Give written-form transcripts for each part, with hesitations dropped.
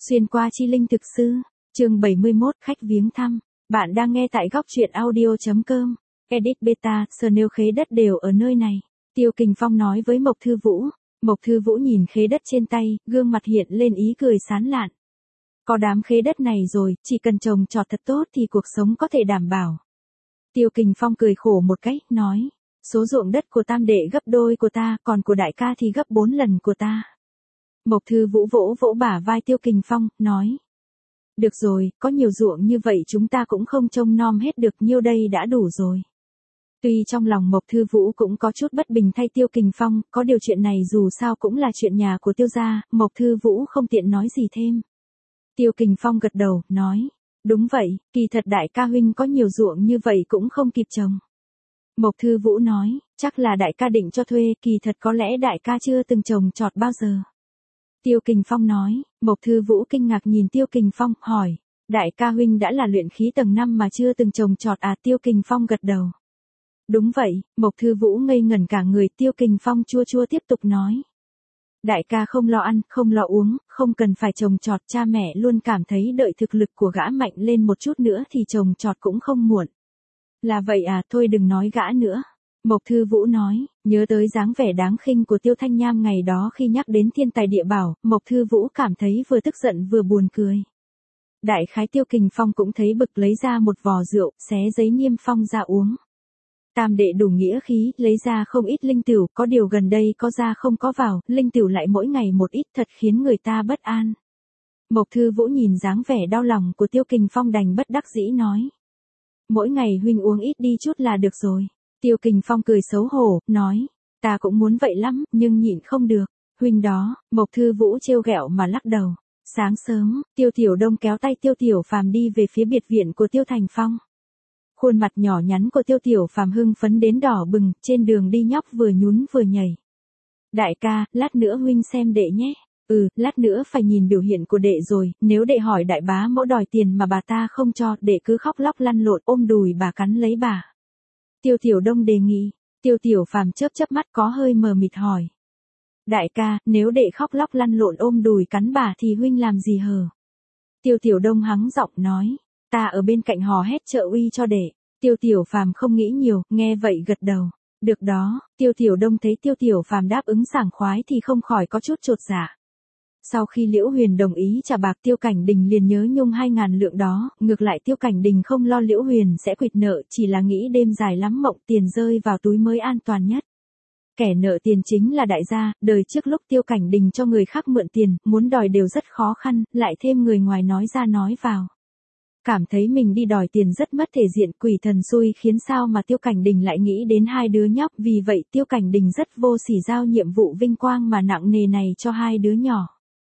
Xuyên qua chi linh thực sư, chương 71 khách viếng thăm. Bạn đang nghe tại góc truyện audio.com. Edit beta, Snail khế đất đều ở nơi này. Tiêu Kình Phong nói với Mộc Thư Vũ. Mộc Thư Vũ nhìn khế đất trên tay, gương mặt hiện lên ý cười sán lạn. Có đám khế đất này rồi, chỉ cần trồng trọt thật tốt thì cuộc sống có thể đảm bảo. Tiêu Kình Phong cười khổ một cách, nói. Số ruộng đất của tam đệ gấp đôi của ta, còn của đại ca thì gấp 4 lần của ta. Mộc Thư Vũ vỗ vỗ bả vai Tiêu Kình Phong, nói. Được rồi, có nhiều ruộng như vậy chúng ta cũng không trông nom hết được, nhiêu đây đã đủ rồi. Tuy trong lòng Mộc Thư Vũ cũng có chút bất bình thay Tiêu Kình Phong, có điều chuyện này dù sao cũng là chuyện nhà của Tiêu gia, Mộc Thư Vũ không tiện nói gì thêm. Tiêu Kình Phong gật đầu, nói. Đúng vậy, kỳ thật đại ca huynh có nhiều ruộng như vậy cũng không kịp trồng. Mộc Thư Vũ nói, chắc là đại ca định cho thuê, kỳ thật có lẽ đại ca chưa từng trồng trọt bao giờ. Tiêu Kình Phong nói, Mộc Thư Vũ kinh ngạc nhìn Tiêu Kình Phong, hỏi, đại ca huynh đã là luyện khí tầng 5 mà chưa từng trồng trọt à? Tiêu Kình Phong gật đầu. Đúng vậy, Mộc Thư Vũ ngây ngẩn cả người. Tiêu Kình Phong chua chua tiếp tục nói. Đại ca không lo ăn, không lo uống, không cần phải trồng trọt, cha mẹ luôn cảm thấy đợi thực lực của gã mạnh lên một chút nữa thì trồng trọt cũng không muộn. Là vậy à, thôi đừng nói gã nữa. Mộc Thư Vũ nói, nhớ tới dáng vẻ đáng khinh của Tiêu Thanh Nham ngày đó khi nhắc đến thiên tài địa bảo, Mộc Thư Vũ cảm thấy vừa tức giận vừa buồn cười. Đại khái Tiêu Kình Phong cũng thấy bực, lấy ra một vò rượu, xé giấy niêm phong ra uống. Tam đệ đủ nghĩa khí, lấy ra không ít linh tửu, có điều gần đây có ra không có vào, linh tửu lại mỗi ngày một ít, thật khiến người ta bất an. Mộc Thư Vũ nhìn dáng vẻ đau lòng của Tiêu Kình Phong đành bất đắc dĩ nói. Mỗi ngày huynh uống ít đi chút là được rồi. Tiêu Kình Phong cười xấu hổ, nói, ta cũng muốn vậy lắm, nhưng nhịn không được. Huynh đó, Mộc Thư Vũ trêu ghẹo mà lắc đầu. Sáng sớm, Tiêu Tiểu Đông kéo tay Tiêu Tiểu Phàm đi về phía biệt viện của Tiêu Thành Phong. Khuôn mặt nhỏ nhắn của Tiêu Tiểu Phàm hưng phấn đến đỏ bừng, trên đường đi nhóc vừa nhún vừa nhảy. Đại ca, lát nữa huynh xem đệ nhé. Lát nữa phải nhìn biểu hiện của đệ rồi, nếu đệ hỏi đại bá mẫu đòi tiền mà bà ta không cho, đệ cứ khóc lóc lăn lộn ôm đùi bà cắn lấy bà. Tiêu Tiểu Đông đề nghị. Tiêu Tiểu Phàm chớp chớp mắt có hơi mờ mịt hỏi. Đại ca, nếu đệ khóc lóc lăn lộn ôm đùi cắn bà thì huynh làm gì hờ? Tiêu Tiểu Đông hắng giọng nói. Ta ở bên cạnh hò hét trợ uy cho đệ. Tiêu Tiểu Phàm không nghĩ nhiều, nghe vậy gật đầu. Được đó, Tiêu Tiểu Đông thấy Tiêu Tiểu Phàm đáp ứng sảng khoái thì không khỏi có chút chột dạ. Sau khi Liễu Huyền đồng ý trả bạc, Tiêu Cảnh Đình liền nhớ nhung 2.000 lượng đó, ngược lại Tiêu Cảnh Đình không lo Liễu Huyền sẽ quỵt nợ, chỉ là nghĩ đêm dài lắm mộng, tiền rơi vào túi mới an toàn nhất. Kẻ nợ tiền chính là đại gia, đời trước lúc Tiêu Cảnh Đình cho người khác mượn tiền, muốn đòi đều rất khó khăn, lại thêm người ngoài nói ra nói vào. Cảm thấy mình đi đòi tiền rất mất thể diện, quỷ thần xui khiến sao mà Tiêu Cảnh Đình lại nghĩ đến hai đứa nhóc, vì vậy Tiêu Cảnh Đình rất vô sỉ giao nhiệm vụ vinh quang mà nặng nề này cho hai đứa nhỏ.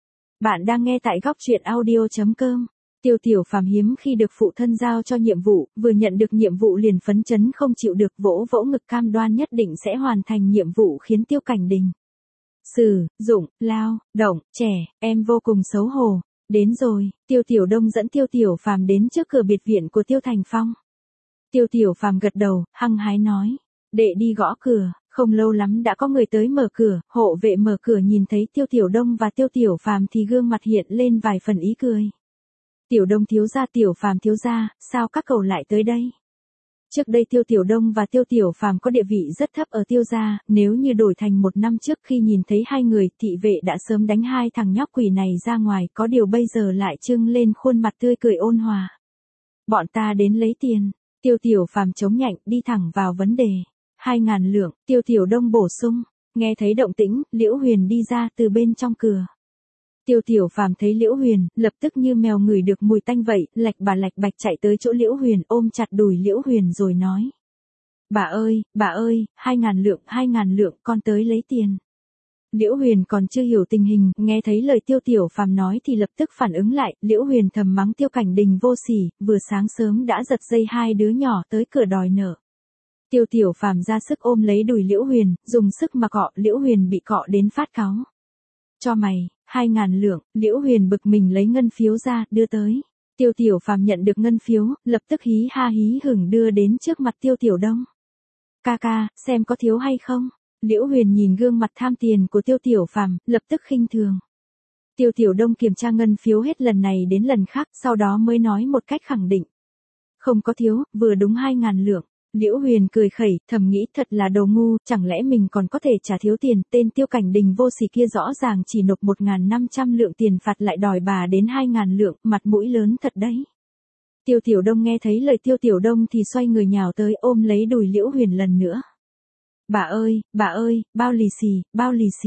Bạn đang nghe tại góc truyện audio.com. Tiêu Tiểu Phàm hiếm khi được phụ thân giao cho nhiệm vụ, vừa nhận được nhiệm vụ liền phấn chấn không chịu được, vỗ vỗ ngực cam đoan nhất định sẽ hoàn thành nhiệm vụ, khiến Tiêu Cảnh Đình sử dụng lao động trẻ em vô cùng xấu hổ. Đến rồi, Tiêu Tiểu Đông dẫn Tiêu Tiểu Phàm đến trước cửa biệt viện của Tiêu Thành Phong. Tiêu Tiểu Phàm gật đầu, hăng hái nói, đệ đi gõ cửa. Không lâu lắm đã có người tới mở cửa, hộ vệ mở cửa nhìn thấy Tiêu Tiểu Đông và Tiêu Tiểu Phàm thì gương mặt hiện lên vài phần ý cười. Tiểu Đông thiếu gia, Tiểu Phàm thiếu gia, sao các cậu lại tới đây? Trước đây Tiêu Tiểu Đông và Tiêu Tiểu Phàm có địa vị rất thấp ở Tiêu gia, nếu như đổi thành 1 năm trước khi nhìn thấy hai người, thị vệ đã sớm đánh hai thằng nhóc quỷ này ra ngoài, có điều bây giờ lại trưng lên khuôn mặt tươi cười ôn hòa. Bọn ta đến lấy tiền. Tiêu Tiểu Phàm chống nhạnh, đi thẳng vào vấn đề. 2.000 lượng, Tiêu Tiểu Đông bổ sung. Nghe thấy động tĩnh, Liễu Huyền đi ra từ bên trong cửa. Tiêu Tiểu Phàm thấy Liễu Huyền, lập tức như mèo ngửi được mùi tanh vậy, lạch bạch chạy tới chỗ Liễu Huyền, ôm chặt đùi Liễu Huyền rồi nói. Bà ơi, 2.000 lượng, con tới lấy tiền. Liễu Huyền còn chưa hiểu tình hình, nghe thấy lời Tiêu Tiểu Phàm nói thì lập tức phản ứng lại, Liễu Huyền thầm mắng Tiêu Cảnh Đình vô sỉ, vừa sáng sớm đã giật dây hai đứa nhỏ tới cửa đòi nợ. Tiêu Tiểu Phàm ra sức ôm lấy đùi Liễu Huyền, dùng sức mà cọ, Liễu Huyền bị cọ đến phát cáu. Cho mày, 2.000 lượng, Liễu Huyền bực mình lấy ngân phiếu ra, đưa tới. Tiêu Tiểu Phàm nhận được ngân phiếu, lập tức hí ha hí hửng đưa đến trước mặt Tiêu Tiểu Đông. Ca, xem có thiếu hay không? Liễu Huyền nhìn gương mặt tham tiền của Tiêu Tiểu Phàm, lập tức khinh thường. Tiêu Tiểu Đông kiểm tra ngân phiếu hết lần này đến lần khác, sau đó mới nói một cách khẳng định. Không có thiếu, vừa đúng 2.000 lượng. Liễu Huyền cười khẩy, thầm nghĩ thật là đồ ngu, chẳng lẽ mình còn có thể trả thiếu tiền, tên Tiêu Cảnh Đình vô sỉ kia rõ ràng chỉ nộp 1.500 lượng tiền phạt lại đòi bà đến 2.000 lượng, mặt mũi lớn thật đấy. Tiêu Tiểu Đông nghe thấy lời Tiêu Tiểu Đông thì xoay người nhào tới ôm lấy đùi Liễu Huyền lần nữa. Bà ơi, bao lì xì, bao lì xì.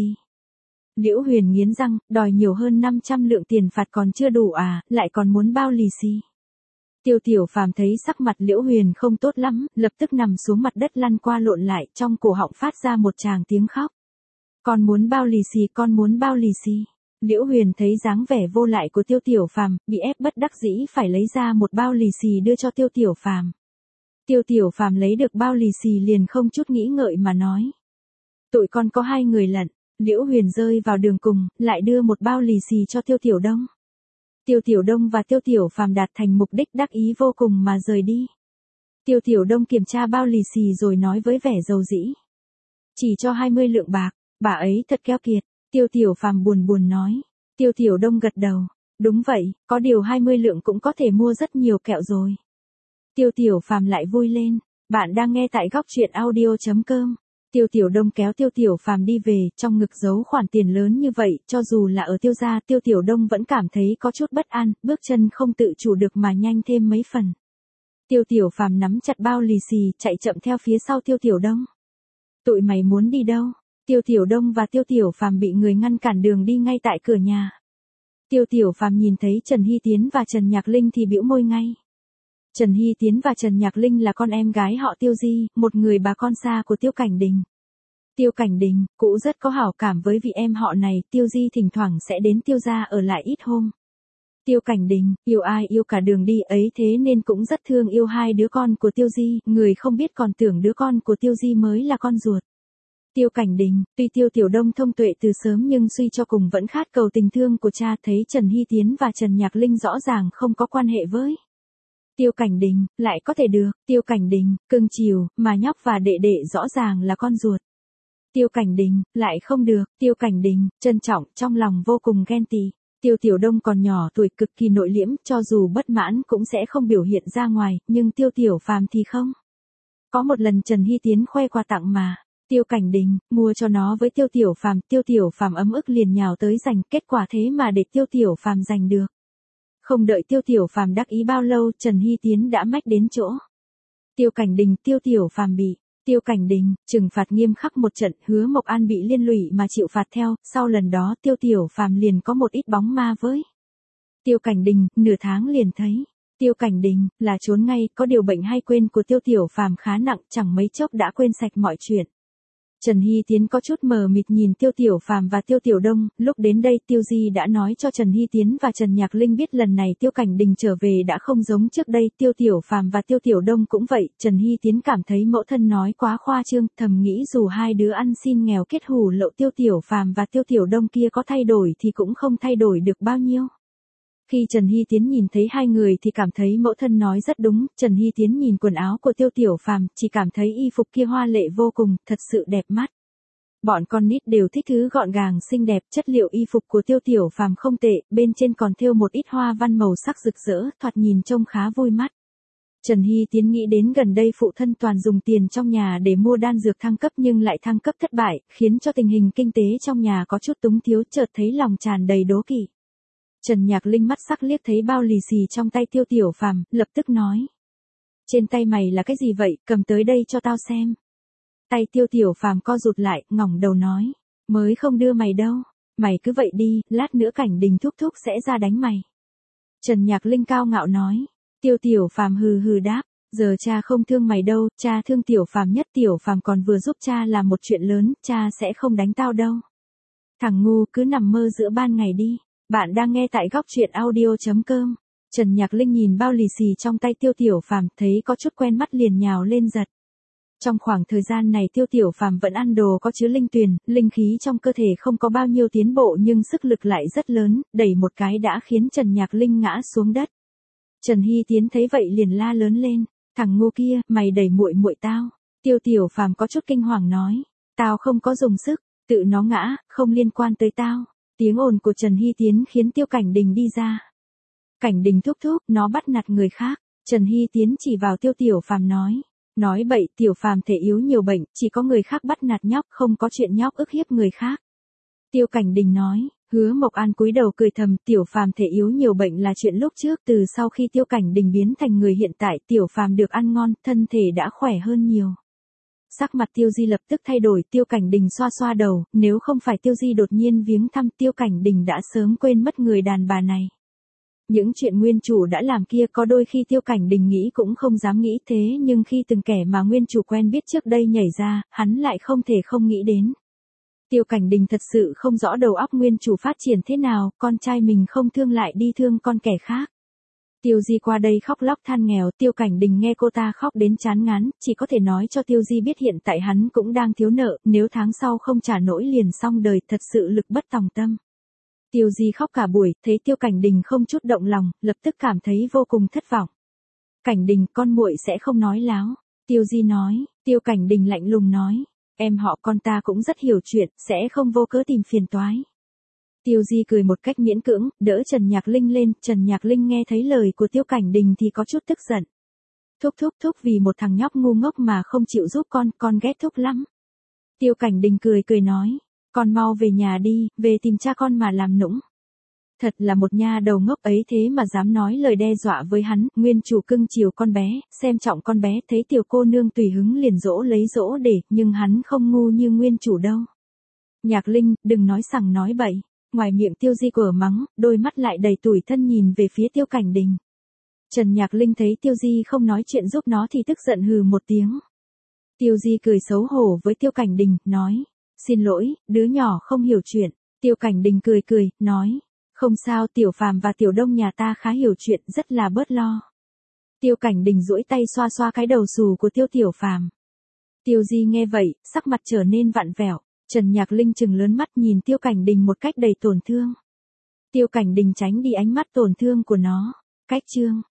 Liễu Huyền nghiến răng, đòi nhiều hơn 500 lượng tiền phạt còn chưa đủ à, lại còn muốn bao lì xì. Tiêu Tiểu Phàm thấy sắc mặt Liễu Huyền không tốt lắm, lập tức nằm xuống mặt đất lăn qua lộn lại, trong cổ họng phát ra một tràng tiếng khóc. Con muốn bao lì xì, con muốn bao lì xì. Liễu Huyền thấy dáng vẻ vô lại của Tiêu Tiểu Phàm, bị ép bất đắc dĩ phải lấy ra một bao lì xì đưa cho Tiêu Tiểu Phàm. Tiêu Tiểu Phàm lấy được bao lì xì liền không chút nghĩ ngợi mà nói. Tụi con có 2 người lận. Liễu Huyền rơi vào đường cùng, lại đưa một bao lì xì cho Tiêu Tiểu Đông. Tiêu Tiểu Đông và Tiêu Tiểu Phàm đạt thành mục đích đắc ý vô cùng mà rời đi. Tiêu Tiểu Đông kiểm tra bao lì xì rồi nói với vẻ dầu dĩ. Chỉ cho 20 lượng bạc, bà ấy thật keo kiệt. Tiêu Tiểu Phàm buồn buồn nói. Tiêu Tiểu Đông gật đầu. Đúng vậy, có điều 20 lượng cũng có thể mua rất nhiều kẹo rồi. Tiêu Tiểu Phàm lại vui lên. Bạn đang nghe tại góc truyện audio.com. Tiêu Tiểu Đông kéo Tiêu Tiểu Phàm đi về, trong ngực giấu khoản tiền lớn như vậy, cho dù là ở Tiêu gia, Tiêu Tiểu Đông vẫn cảm thấy có chút bất an, bước chân không tự chủ được mà nhanh thêm mấy phần. Tiêu Tiểu Phàm nắm chặt bao lì xì, chạy chậm theo phía sau Tiêu Tiểu Đông. Tụi mày muốn đi đâu? Tiêu Tiểu Đông và Tiêu Tiểu Phàm bị người ngăn cản đường đi ngay tại cửa nhà. Tiêu Tiểu Phàm nhìn thấy Trần Hy Tiến và Trần Nhạc Linh thì bĩu môi ngay. Trần Hy Tiến và Trần Nhạc Linh là con em gái họ Tiêu Di, một người bà con xa của Tiêu Cảnh Đình. Tiêu Cảnh Đình, cũng rất có hảo cảm với vị em họ này, Tiêu Di thỉnh thoảng sẽ đến Tiêu gia ở lại ít hôm. Tiêu Cảnh Đình, yêu ai yêu cả đường đi ấy thế nên cũng rất thương yêu 2 đứa con của Tiêu Di, người không biết còn tưởng đứa con của Tiêu Di mới là con ruột. Tiêu Cảnh Đình, tuy Tiêu Tiểu Đông thông tuệ từ sớm nhưng suy cho cùng vẫn khát cầu tình thương của cha, thấy Trần Hy Tiến và Trần Nhạc Linh rõ ràng không có quan hệ với Tiêu Cảnh Đình, lại có thể được. Tiêu Cảnh Đình, cưng chiều, mà nhóc và đệ đệ rõ ràng là con ruột. Tiêu Cảnh Đình, lại không được. Tiêu Cảnh Đình, trân trọng, trong lòng vô cùng ghen tị. Tiêu Tiểu Đông còn nhỏ tuổi cực kỳ nội liễm, cho dù bất mãn cũng sẽ không biểu hiện ra ngoài, nhưng Tiêu Tiểu Phàm thì không. Có một lần Trần Hy Tiến khoe quà tặng mà. Tiêu Cảnh Đình, mua cho nó với Tiêu Tiểu Phàm ấm ức liền nhào tới giành, kết quả thế mà để Tiêu Tiểu Phàm giành được. Không đợi Tiêu Tiểu Phàm đắc ý bao lâu, Trần Hy Tiến đã mách đến chỗ. Tiêu Cảnh Đình, Tiêu Tiểu Phàm bị Tiêu Cảnh Đình trừng phạt nghiêm khắc một trận, Hứa Mộc An bị liên lụy mà chịu phạt theo, sau lần đó Tiêu Tiểu Phàm liền có một ít bóng ma với Tiêu Cảnh Đình, nửa tháng liền thấy. Tiêu Cảnh Đình là trốn ngay, có điều bệnh hay quên của Tiêu Tiểu Phàm khá nặng, chẳng mấy chốc đã quên sạch mọi chuyện. Trần Hy Tiến có chút mờ mịt nhìn Tiêu Tiểu Phàm và Tiêu Tiểu Đông, lúc đến đây Tiêu Di đã nói cho Trần Hy Tiến và Trần Nhạc Linh biết lần này Tiêu Cảnh Đình trở về đã không giống trước đây, Tiêu Tiểu Phàm và Tiêu Tiểu Đông cũng vậy, Trần Hy Tiến cảm thấy mẫu thân nói quá khoa trương, thầm nghĩ dù 2 đứa ăn xin nghèo kết hủ lậu Tiêu Tiểu Phàm và Tiêu Tiểu Đông kia có thay đổi thì cũng không thay đổi được bao nhiêu. Khi Trần Hy Tiến nhìn thấy 2 người thì cảm thấy mẫu thân nói rất đúng, Trần Hy Tiến nhìn quần áo của Tiêu Tiểu Phàm, chỉ cảm thấy y phục kia hoa lệ vô cùng, thật sự đẹp mắt. Bọn con nít đều thích thứ gọn gàng xinh đẹp, chất liệu y phục của Tiêu Tiểu Phàm không tệ, bên trên còn thêu một ít hoa văn màu sắc rực rỡ, thoạt nhìn trông khá vui mắt. Trần Hy Tiến nghĩ đến gần đây phụ thân toàn dùng tiền trong nhà để mua đan dược thăng cấp nhưng lại thăng cấp thất bại, khiến cho tình hình kinh tế trong nhà có chút túng thiếu, chợt thấy lòng tràn đầy đố kỵ. Trần Nhạc Linh mắt sắc liếc thấy bao lì xì trong tay Tiêu Tiểu Phàm, lập tức nói. Trên tay mày là cái gì vậy, cầm tới đây cho tao xem. Tay Tiêu Tiểu Phàm co rụt lại, ngẩng đầu nói. Mới không đưa mày đâu, mày cứ vậy đi, lát nữa Cảnh Đình thúc thúc sẽ ra đánh mày. Trần Nhạc Linh cao ngạo nói. Tiêu Tiểu Phàm hừ hừ đáp. Giờ cha không thương mày đâu, cha thương Tiểu Phàm nhất, Tiểu Phàm còn vừa giúp cha làm một chuyện lớn, cha sẽ không đánh tao đâu. Thằng ngu, cứ nằm mơ giữa ban ngày đi. Bạn đang nghe tại góc truyện audio.com. Trần Nhạc Linh nhìn bao lì xì trong tay Tiêu Tiểu Phàm, thấy có chút quen mắt liền nhào lên giật. Trong khoảng thời gian này Tiêu Tiểu Phàm vẫn ăn đồ có chứa linh tuyền, linh khí trong cơ thể không có bao nhiêu tiến bộ nhưng sức lực lại rất lớn, đẩy một cái đã khiến Trần Nhạc Linh ngã xuống đất. Trần Hy Tiến thấy vậy liền la lớn lên, thằng ngu kia, mày đẩy muội muội tao. Tiêu Tiểu Phàm có chút kinh hoàng nói, tao không có dùng sức, tự nó ngã, không liên quan tới tao. Tiếng ồn của Trần Hy Tiến khiến Tiêu Cảnh Đình đi ra. Cảnh Đình thúc thúc, nó bắt nạt người khác. Trần Hy Tiến chỉ vào Tiêu Tiểu Phàm nói bậy, Tiểu Phàm thể yếu nhiều bệnh, chỉ có người khác bắt nạt nhóc, không có chuyện nhóc ức hiếp người khác. Tiêu Cảnh Đình nói. Hứa Mộc An cúi đầu cười thầm, Tiểu Phàm thể yếu nhiều bệnh là chuyện lúc trước, từ sau khi Tiêu Cảnh Đình biến thành người hiện tại, Tiểu Phàm được ăn ngon, thân thể đã khỏe hơn nhiều. Sắc mặt Tiêu Di lập tức thay đổi, Tiêu Cảnh Đình xoa xoa đầu, nếu không phải Tiêu Di đột nhiên viếng thăm, Tiêu Cảnh Đình đã sớm quên mất người đàn bà này. Những chuyện nguyên chủ đã làm kia có đôi khi Tiêu Cảnh Đình nghĩ cũng không dám nghĩ thế, nhưng khi từng kẻ mà nguyên chủ quen biết trước đây nhảy ra, hắn lại không thể không nghĩ đến. Tiêu Cảnh Đình thật sự không rõ đầu óc nguyên chủ phát triển thế nào, con trai mình không thương lại đi thương con kẻ khác. Tiêu Di qua đây khóc lóc than nghèo, Tiêu Cảnh Đình nghe cô ta khóc đến chán ngán, chỉ có thể nói cho Tiêu Di biết hiện tại hắn cũng đang thiếu nợ, nếu tháng sau không trả nổi liền xong đời, thật sự lực bất tòng tâm. Tiêu Di khóc cả buổi, thấy Tiêu Cảnh Đình không chút động lòng, lập tức cảm thấy vô cùng thất vọng. Cảnh Đình, con muội sẽ không nói láo. Tiêu Di nói. Tiêu Cảnh Đình lạnh lùng nói. Em họ con ta cũng rất hiểu chuyện, sẽ không vô cớ tìm phiền toái. Tiêu Di cười một cách miễn cưỡng, đỡ Trần Nhạc Linh lên, Trần Nhạc Linh nghe thấy lời của Tiêu Cảnh Đình thì có chút tức giận. Thúc vì một thằng nhóc ngu ngốc mà không chịu giúp con ghét thúc lắm. Tiêu Cảnh Đình cười nói, con mau về nhà đi, về tìm cha con mà làm nũng. Thật là một nha đầu ngốc ấy thế mà dám nói lời đe dọa với hắn, nguyên chủ cưng chiều con bé, xem trọng con bé, thấy tiểu cô nương tùy hứng liền dỗ lấy dỗ để, nhưng hắn không ngu như nguyên chủ đâu. Nhạc Linh, đừng nói sằng nói bậy. Ngoài miệng Tiêu Di quở mắng, đôi mắt lại đầy tủi thân nhìn về phía Tiêu Cảnh Đình. Trần Nhạc Linh thấy Tiêu Di không nói chuyện giúp nó thì tức giận hừ một tiếng. Tiêu Di cười xấu hổ với Tiêu Cảnh Đình, nói, xin lỗi, đứa nhỏ không hiểu chuyện. Tiêu Cảnh Đình cười, nói, không sao, Tiểu Phàm và Tiểu Đông nhà ta khá hiểu chuyện, rất là bớt lo. Tiêu Cảnh Đình duỗi tay xoa xoa cái đầu xù của Tiểu Phàm. Tiêu Di nghe vậy, sắc mặt trở nên vặn vẹo. Trần Nhạc Linh trừng lớn mắt nhìn Tiêu Cảnh Đình một cách đầy tổn thương. Tiêu Cảnh Đình tránh đi ánh mắt tổn thương của nó. Cách chương